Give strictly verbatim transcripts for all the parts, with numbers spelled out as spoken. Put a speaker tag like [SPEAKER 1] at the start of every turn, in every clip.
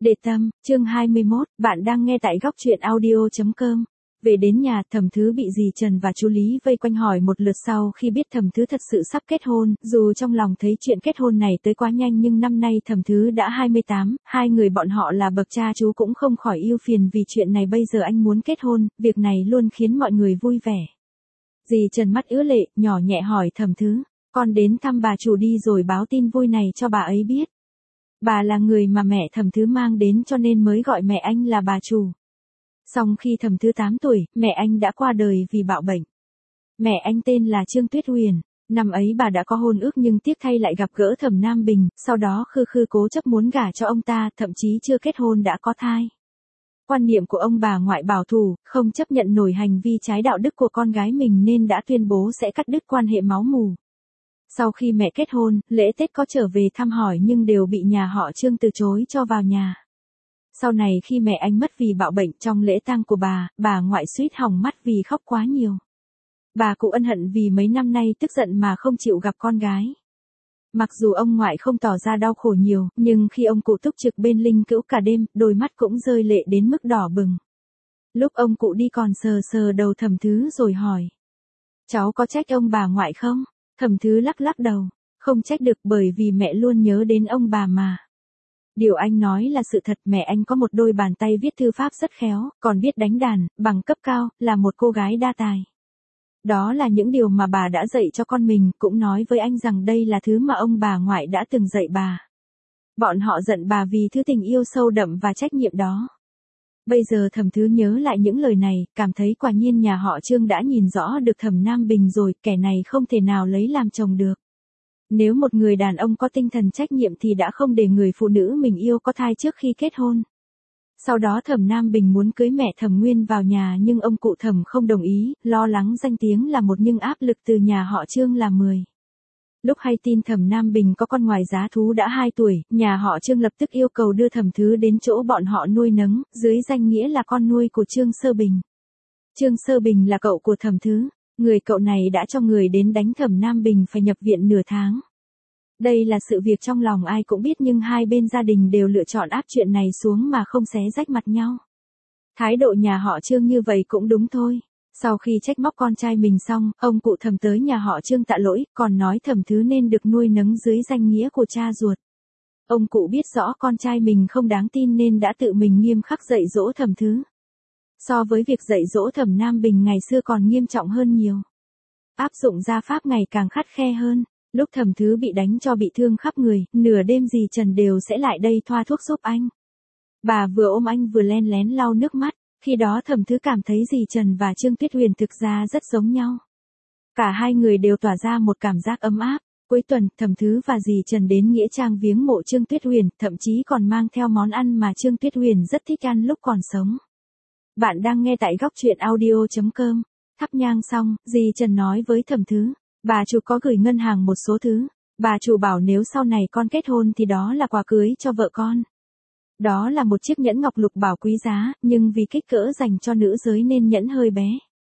[SPEAKER 1] Để tâm, chương hai mươi mốt, bạn đang nghe tại góc truyện audio chấm com. Về đến nhà, Thẩm Thứ bị dì Trần và chú Lý vây quanh hỏi một lượt sau khi biết Thẩm Thứ thật sự sắp kết hôn, dù trong lòng thấy chuyện kết hôn này tới quá nhanh nhưng năm nay Thẩm Thứ đã hai mươi tám, hai người bọn họ là bậc cha chú cũng không khỏi ưu phiền vì chuyện này bây giờ anh muốn kết hôn, việc này luôn khiến mọi người vui vẻ. Dì Trần mắt ứa lệ, nhỏ nhẹ hỏi Thẩm Thứ, con đến thăm bà chủ đi rồi báo tin vui này cho bà ấy biết. Bà là người mà mẹ Thẩm Thứ mang đến cho nên mới gọi mẹ anh là bà chủ. Xong khi Thẩm Thứ tám tuổi, mẹ anh đã qua đời vì bạo bệnh. Mẹ anh tên là Trương Tuyết Huyền. Năm ấy bà đã có hôn ước nhưng tiếc thay lại gặp gỡ Thẩm Nam Bình, sau đó khư khư cố chấp muốn gả cho ông ta, thậm chí chưa kết hôn đã có thai. Quan niệm của ông bà ngoại bảo thủ, không chấp nhận nổi hành vi trái đạo đức của con gái mình nên đã tuyên bố sẽ cắt đứt quan hệ máu mủ. Sau khi mẹ kết hôn, lễ Tết có trở về thăm hỏi nhưng đều bị nhà họ Trương từ chối cho vào nhà. Sau này khi mẹ anh mất vì bạo bệnh trong lễ tang của bà, bà ngoại suýt hỏng mắt vì khóc quá nhiều. Bà cụ ân hận vì mấy năm nay tức giận mà không chịu gặp con gái. Mặc dù ông ngoại không tỏ ra đau khổ nhiều, nhưng khi ông cụ túc trực bên linh cữu cả đêm, đôi mắt cũng rơi lệ đến mức đỏ bừng. Lúc ông cụ đi còn sờ sờ đầu Thẩm Thứ rồi hỏi. Cháu có trách ông bà ngoại không? Thẩm Thứ lắc lắc đầu, không trách được bởi vì mẹ luôn nhớ đến ông bà mà. Điều anh nói là sự thật, mẹ anh có một đôi bàn tay viết thư pháp rất khéo, còn biết đánh đàn, bằng cấp cao, là một cô gái đa tài. Đó là những điều mà bà đã dạy cho con mình, cũng nói với anh rằng đây là thứ mà ông bà ngoại đã từng dạy bà. Bọn họ giận bà vì thứ tình yêu sâu đậm và trách nhiệm đó. Bây giờ Thẩm Thứ nhớ lại những lời này, cảm thấy quả nhiên nhà họ Trương đã nhìn rõ được Thẩm Nam Bình rồi, kẻ này không thể nào lấy làm chồng được. Nếu một người đàn ông có tinh thần trách nhiệm thì đã không để người phụ nữ mình yêu có thai trước khi kết hôn. Sau đó Thẩm Nam Bình muốn cưới mẹ Thẩm Nguyên vào nhà nhưng ông cụ Thẩm không đồng ý, lo lắng danh tiếng là một nhưng áp lực từ nhà họ Trương là mười. Lúc hay tin Thẩm Nam Bình có con ngoài giá thú đã hai tuổi, nhà họ Trương lập tức yêu cầu đưa Thẩm Thứ đến chỗ bọn họ nuôi nấng, dưới danh nghĩa là con nuôi của Trương Sơ Bình. Trương Sơ Bình là cậu của Thẩm Thứ, người cậu này đã cho người đến đánh Thẩm Nam Bình phải nhập viện nửa tháng. Đây là sự việc trong lòng ai cũng biết nhưng hai bên gia đình đều lựa chọn áp chuyện này xuống mà không xé rách mặt nhau. Thái độ nhà họ Trương như vậy cũng đúng thôi. Sau khi trách móc con trai mình xong, ông cụ Thẩm tới nhà họ Trương tạ lỗi, còn nói Thẩm Thứ nên được nuôi nấng dưới danh nghĩa của cha ruột. Ông cụ biết rõ con trai mình không đáng tin nên đã tự mình nghiêm khắc dạy dỗ Thẩm Thứ. So với việc dạy dỗ Thẩm Nam Bình ngày xưa còn nghiêm trọng hơn nhiều. Áp dụng gia pháp ngày càng khắt khe hơn. Lúc Thẩm Thứ bị đánh cho bị thương khắp người, nửa đêm dì Trần đều sẽ lại đây thoa thuốc giúp anh. Bà vừa ôm anh vừa len lén lau nước mắt, khi đó Thẩm Thứ cảm thấy dì Trần và Trương Tuyết Huyền thực ra rất giống nhau. Cả hai người đều tỏa ra một cảm giác ấm áp. Cuối tuần, Thẩm Thứ và dì Trần đến nghĩa trang viếng mộ Trương Tuyết Huyền, thậm chí còn mang theo món ăn mà Trương Tuyết Huyền rất thích ăn lúc còn sống. Bạn đang nghe tại góc truyện audio chấm com. Thắp nhang xong, dì Trần nói với Thẩm Thứ. Bà chủ có gửi ngân hàng một số thứ. Bà chủ bảo nếu sau này con kết hôn thì đó là quà cưới cho vợ con. Đó là một chiếc nhẫn ngọc lục bảo quý giá, nhưng vì kích cỡ dành cho nữ giới nên nhẫn hơi bé.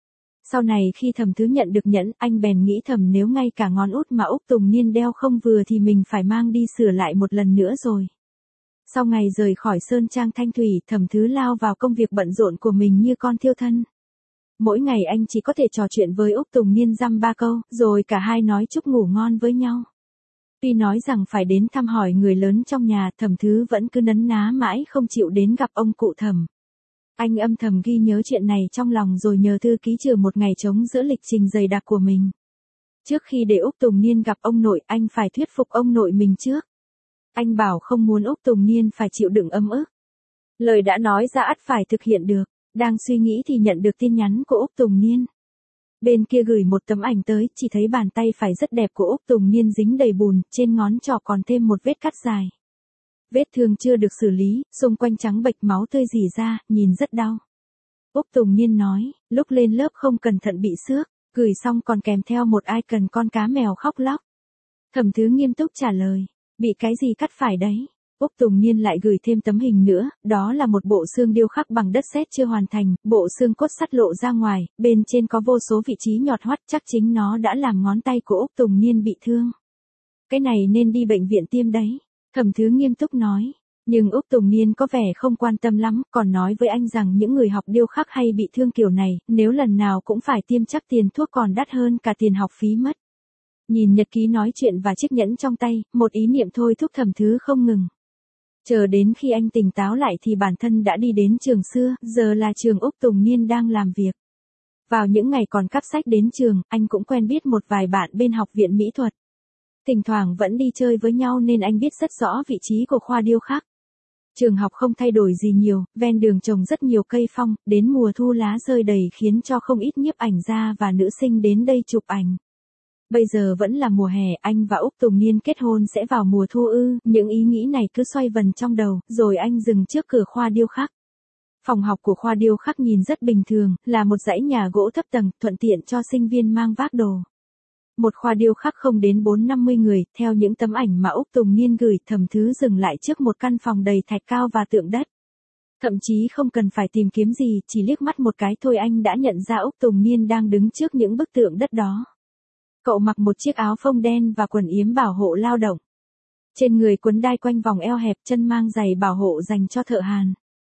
[SPEAKER 1] Sau này khi Thẩm Thứ nhận được nhẫn, anh bèn nghĩ thầm nếu ngay cả ngón út mà Úc Tùng Niên đeo không vừa thì mình phải mang đi sửa lại một lần nữa rồi. Sau ngày rời khỏi Sơn Trang Thanh Thủy, Thẩm Thứ lao vào công việc bận rộn của mình như con thiêu thân. Mỗi ngày anh chỉ có thể trò chuyện với Úc Tùng Niên dăm ba câu, rồi cả hai nói chúc ngủ ngon với nhau. Tuy nói rằng phải đến thăm hỏi người lớn trong nhà, Thẩm Thứ vẫn cứ nấn ná mãi không chịu đến gặp ông cụ Thẩm. Anh âm thầm ghi nhớ chuyện này trong lòng rồi nhờ thư ký trừ một ngày trống giữa lịch trình dày đặc của mình. Trước khi để Úc Tùng Niên gặp ông nội, anh phải thuyết phục ông nội mình trước. Anh bảo không muốn Úc Tùng Niên phải chịu đựng ấm ức. Lời đã nói ra ắt phải thực hiện được. Đang suy nghĩ thì nhận được tin nhắn của Úc Tùng Niên. Bên kia gửi một tấm ảnh tới, chỉ thấy bàn tay phải rất đẹp của Úc Tùng Niên dính đầy bùn, trên ngón trỏ còn thêm một vết cắt dài. Vết thương chưa được xử lý, xung quanh trắng bệch máu tươi rỉ ra, nhìn rất đau. Úc Tùng Niên nói, lúc lên lớp không cẩn thận bị xước, gửi xong còn kèm theo một icon con cá mèo khóc lóc. Thẩm Thứ nghiêm túc trả lời, bị cái gì cắt phải đấy? Úc Tùng Niên lại gửi thêm tấm hình nữa, đó là một bộ xương điêu khắc bằng đất sét chưa hoàn thành, bộ xương cốt sắt lộ ra ngoài, bên trên có vô số vị trí nhọt hoắt, chắc chính nó đã làm ngón tay của Úc Tùng Niên bị thương. Cái này nên đi bệnh viện tiêm đấy. Thẩm Thứ nghiêm túc nói, Nhưng Úc Tùng Niên có vẻ không quan tâm lắm, còn nói với anh rằng những người học điêu khắc hay bị thương kiểu này, nếu lần nào cũng phải tiêm chắc tiền thuốc còn đắt hơn cả tiền học phí mất. Nhìn nhật ký nói chuyện và chiếc nhẫn trong tay, một ý niệm thôi thúc Thẩm Thứ không ngừng. Chờ đến khi anh tỉnh táo lại thì bản thân đã đi đến trường xưa, giờ là trường Úc Tùng Niên đang làm việc. Vào những ngày còn cắp sách đến trường, anh cũng quen biết một vài bạn bên học viện mỹ thuật. Thỉnh thoảng vẫn đi chơi với nhau nên anh biết rất rõ vị trí của khoa điêu khắc. Trường học không thay đổi gì nhiều, ven đường trồng rất nhiều cây phong, đến mùa thu lá rơi đầy khiến cho không ít nhiếp ảnh gia và nữ sinh đến đây chụp ảnh. Bây giờ vẫn là mùa hè, anh và Úc Tùng Niên kết hôn sẽ vào mùa thu ư, những ý nghĩ này cứ xoay vần trong đầu, rồi anh dừng trước cửa khoa điêu khắc. Phòng học của khoa điêu khắc nhìn rất bình thường, là một dãy nhà gỗ thấp tầng, thuận tiện cho sinh viên mang vác đồ. Một khoa điêu khắc không đến bốn năm mươi người, theo những tấm ảnh mà Úc Tùng Niên gửi, Thẩm Thứ dừng lại trước một căn phòng đầy thạch cao và tượng đất. Thậm chí không cần phải tìm kiếm gì, chỉ liếc mắt một cái thôi anh đã nhận ra Úc Tùng Niên đang đứng trước những bức tượng đất đó. Cậu mặc một chiếc áo phông đen và quần yếm bảo hộ lao động. Trên người quấn đai quanh vòng eo hẹp, chân mang giày bảo hộ dành cho thợ hàn.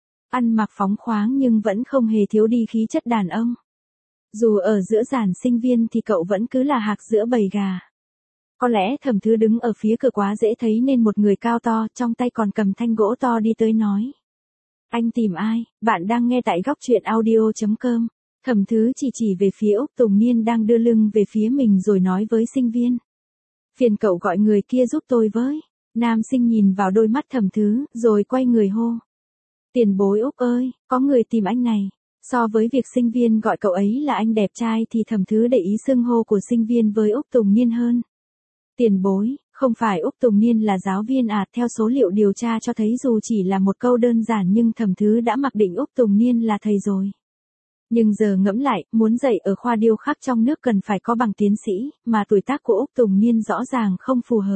[SPEAKER 1] Ăn mặc phóng khoáng nhưng vẫn không hề thiếu đi khí chất đàn ông. Dù ở giữa dàn sinh viên thì cậu vẫn cứ là hạc giữa bầy gà. Có lẽ Thẩm Thứ đứng ở phía cửa quá dễ thấy nên một người cao to, trong tay còn cầm thanh gỗ to đi tới nói. Anh tìm ai? Bạn đang nghe tại góc truyện audio chấm com. Thẩm Thứ chỉ chỉ về phía Úc Tùng Niên đang đưa lưng về phía mình rồi nói với sinh viên. Phiền cậu gọi người kia giúp tôi với. Nam sinh nhìn vào đôi mắt Thẩm Thứ, rồi quay người hô. Tiền bối Úc ơi, có người tìm anh này. So với việc sinh viên gọi cậu ấy là anh đẹp trai thì Thẩm Thứ để ý xưng hô của sinh viên với Úc Tùng Niên hơn. Tiền bối, không phải Úc Tùng Niên là giáo viên à? Theo số liệu điều tra cho thấy dù chỉ là một câu đơn giản nhưng Thẩm Thứ đã mặc định Úc Tùng Niên là thầy rồi. Nhưng giờ ngẫm lại, muốn dạy ở khoa điêu khắc trong nước cần phải có bằng tiến sĩ, mà tuổi tác của Úc Tùng Niên rõ ràng không phù hợp.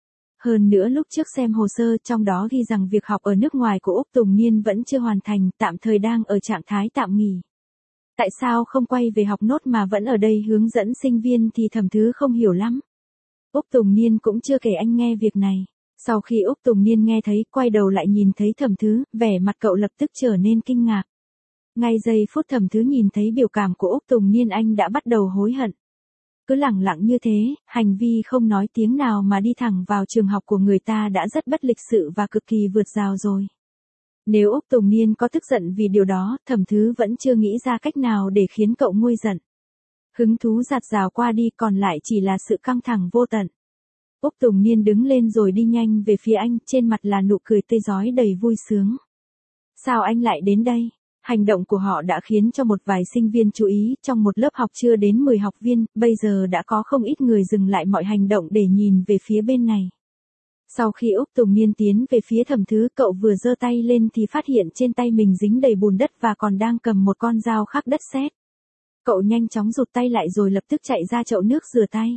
[SPEAKER 1] Hơn nữa lúc trước xem hồ sơ trong đó ghi rằng việc học ở nước ngoài của Úc Tùng Niên vẫn chưa hoàn thành, tạm thời đang ở trạng thái tạm nghỉ. Tại sao không quay về học nốt mà vẫn ở đây hướng dẫn sinh viên thì Thẩm Thứ không hiểu lắm. Úc Tùng Niên cũng chưa kể anh nghe việc này. Sau khi Úc Tùng Niên nghe thấy, quay đầu lại nhìn thấy Thẩm Thứ, vẻ mặt cậu lập tức trở nên kinh ngạc. Ngay giây phút Thẩm Thứ nhìn thấy biểu cảm của Úc Tùng Niên anh đã bắt đầu hối hận. Cứ lẳng lặng như thế, hành vi không nói tiếng nào mà đi thẳng vào trường học của người ta đã rất bất lịch sự và cực kỳ vượt rào rồi. Nếu Úc Tùng Niên có tức giận vì điều đó, Thẩm Thứ vẫn chưa nghĩ ra cách nào để khiến cậu nguôi giận. Hứng thú giạt rào qua đi, còn lại chỉ là sự căng thẳng vô tận. Úc Tùng Niên đứng lên rồi đi nhanh về phía anh, trên mặt là nụ cười tươi rói đầy vui sướng. Sao anh lại đến đây? Hành động của họ đã khiến cho một vài sinh viên chú ý, trong một lớp học chưa đến mười học viên, bây giờ đã có không ít người dừng lại mọi hành động để nhìn về phía bên này. Sau khi Úc Tùng Niên tiến về phía Thẩm Thứ, cậu vừa giơ tay lên thì phát hiện trên tay mình dính đầy bùn đất và còn đang cầm một con dao khắc đất sét. Cậu nhanh chóng rụt tay lại rồi lập tức chạy ra chậu nước rửa tay.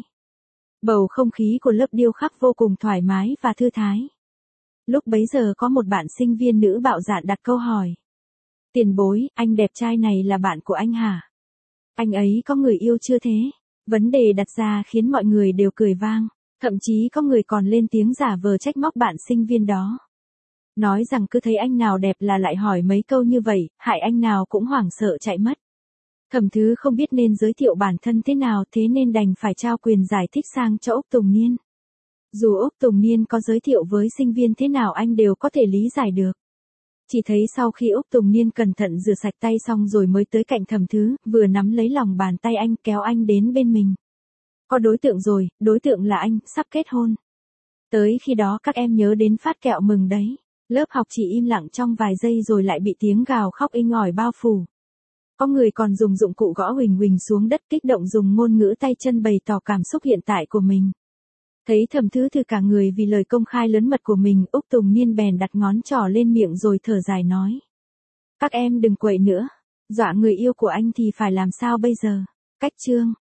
[SPEAKER 1] Bầu không khí của lớp điêu khắc vô cùng thoải mái và thư thái. Lúc bấy giờ có một bạn sinh viên nữ bạo dạn đặt câu hỏi. Tiền bối, anh đẹp trai này là bạn của anh hả? Anh ấy có người yêu chưa thế? Vấn đề đặt ra khiến mọi người đều cười vang. Thậm chí có người còn lên tiếng giả vờ trách móc bạn sinh viên đó. Nói rằng cứ thấy anh nào đẹp là lại hỏi mấy câu như vậy, hại anh nào cũng hoảng sợ chạy mất. Thẩm Thứ không biết nên giới thiệu bản thân thế nào, thế nên đành phải trao quyền giải thích sang cho Úc Tùng Niên. Dù Úc Tùng Niên có giới thiệu với sinh viên thế nào anh đều có thể lý giải được. Chỉ thấy sau khi Úc Tùng Niên cẩn thận rửa sạch tay xong rồi mới tới cạnh Thẩm Thứ, vừa nắm lấy lòng bàn tay anh kéo anh đến bên mình. Có đối tượng rồi, đối tượng là anh, sắp kết hôn. Tới khi đó các em nhớ đến phát kẹo mừng đấy. Lớp học chỉ im lặng trong vài giây rồi lại bị tiếng gào khóc inh ỏi bao phủ. Có người còn dùng dụng cụ gõ huỳnh huỳnh xuống đất, kích động dùng ngôn ngữ tay chân bày tỏ cảm xúc hiện tại của mình. Thấy Thẩm Thứ thư cả người vì lời công khai lớn mật của mình, Úc Tùng Niên bèn đặt ngón trỏ lên miệng rồi thở dài nói. Các em đừng quậy nữa, dọa người yêu của anh thì phải làm sao bây giờ? Cách chương.